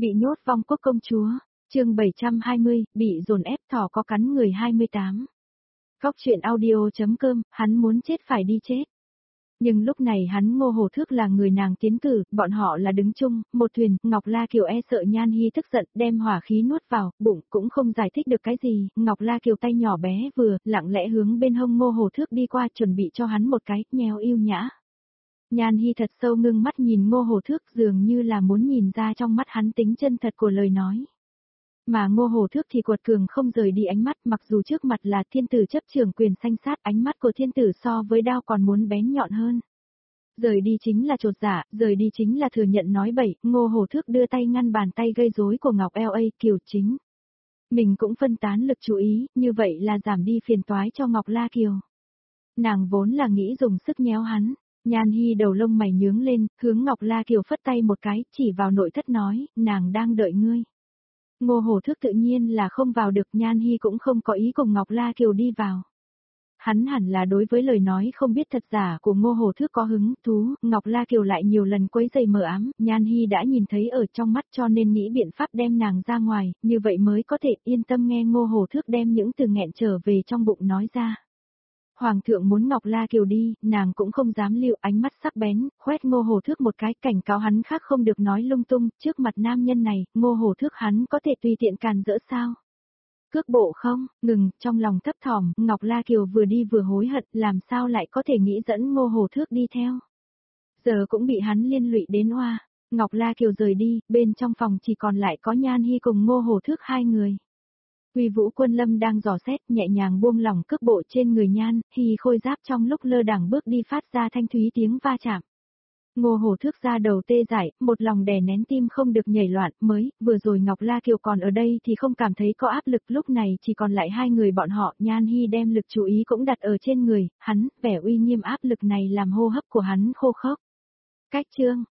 Bị nhốt vong quốc công chúa, chương 720, bị dồn ép thỏ có cắn người 28. Góc truyện audio.com, hắn muốn chết phải đi chết. Nhưng lúc này hắn Ngô Hổ Thước là người nàng tiến cử, bọn họ là đứng chung, một thuyền, Ngọc La Kiều e sợ Nhan Hi tức giận, đem hỏa khí nuốt vào, bụng cũng không giải thích được cái gì, Ngọc La Kiều tay nhỏ bé vừa, lặng lẽ hướng bên hông Ngô Hổ Thước đi qua chuẩn bị cho hắn một cái, nheo yêu nhã. Nhan Hi thật sâu ngưng mắt nhìn Ngô Hổ Thước dường như là muốn nhìn ra trong mắt hắn tính chân thật của lời nói. Mà Ngô Hổ Thước thì quật cường không rời đi ánh mắt, mặc dù trước mặt là thiên tử chấp trưởng quyền sanh sát, ánh mắt của thiên tử so với đao còn muốn bén nhọn hơn. Rời đi chính là chột dạ, rời đi chính là thừa nhận nói bậy, Ngô Hổ Thước đưa tay ngăn bàn tay gây rối của Ngọc L.A. Kiều Chính. Mình cũng phân tán lực chú ý, như vậy là giảm đi phiền toái cho Ngọc La Kiều. Nàng vốn là nghĩ dùng sức nhéo hắn. Nhan Hi đầu lông mày nhướng lên, hướng Ngọc La Kiều phất tay một cái, chỉ vào nội thất nói, nàng đang đợi ngươi. Ngô Hổ Thước tự nhiên là không vào được, Nhan Hi cũng không có ý cùng Ngọc La Kiều đi vào. Hắn hẳn là đối với lời nói không biết thật giả của Ngô Hổ Thước có hứng thú, Ngọc La Kiều lại nhiều lần quấy rầy mờ ám, Nhan Hi đã nhìn thấy ở trong mắt cho nên nghĩ biện pháp đem nàng ra ngoài, như vậy mới có thể yên tâm nghe Ngô Hổ Thước đem những từ nghẹn trở về trong bụng nói ra. Hoàng thượng muốn Ngọc La Kiều đi, nàng cũng không dám lưu, ánh mắt sắc bén, khoét Ngô Hổ Thước một cái, cảnh cáo hắn khác không được nói lung tung, trước mặt nam nhân này, Ngô Hổ Thước hắn có thể tùy tiện càn rỡ sao? Cước bộ không, ngừng, trong lòng thấp thỏm, Ngọc La Kiều vừa đi vừa hối hận, làm sao lại có thể nghĩ dẫn Ngô Hổ Thước đi theo? Giờ cũng bị hắn liên lụy đến oa. Ngọc La Kiều rời đi, bên trong phòng chỉ còn lại có Nhan Hi cùng Ngô Hổ Thước hai người. Uy Vũ Quân Lâm đang dò xét, nhẹ nhàng buông lỏng cước bộ trên người Nhan Hi, khôi giáp trong lúc lơ đãng bước đi phát ra thanh thúy tiếng va chạm. Ngô Hổ Thước ra đầu tê dại, một lòng đè nén tim không được nhảy loạn, vừa rồi Ngọc La Kiều còn ở đây thì không cảm thấy có áp lực, lúc này chỉ còn lại hai người bọn họ, Nhan Hi đem lực chú ý cũng đặt ở trên người, hắn, vẻ uy nghiêm áp lực này làm hô hấp của hắn khô khốc. Cách chương